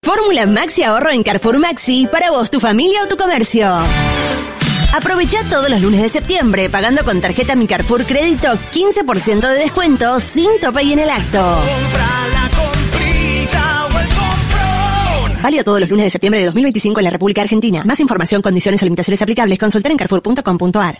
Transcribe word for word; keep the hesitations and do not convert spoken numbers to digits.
Fórmula Maxi Ahorro en Carrefour Maxi para vos, tu familia o tu comercio. Aprovecha todos los lunes de septiembre pagando con tarjeta Mi Carrefour Crédito quince por ciento de descuento sin tope y en el acto. Compra la comprita o el comprón. Válido todos los lunes de septiembre de dos mil veinticinco en la República Argentina. Más información, condiciones o limitaciones aplicables, consultar en carrefour punto com punto a r.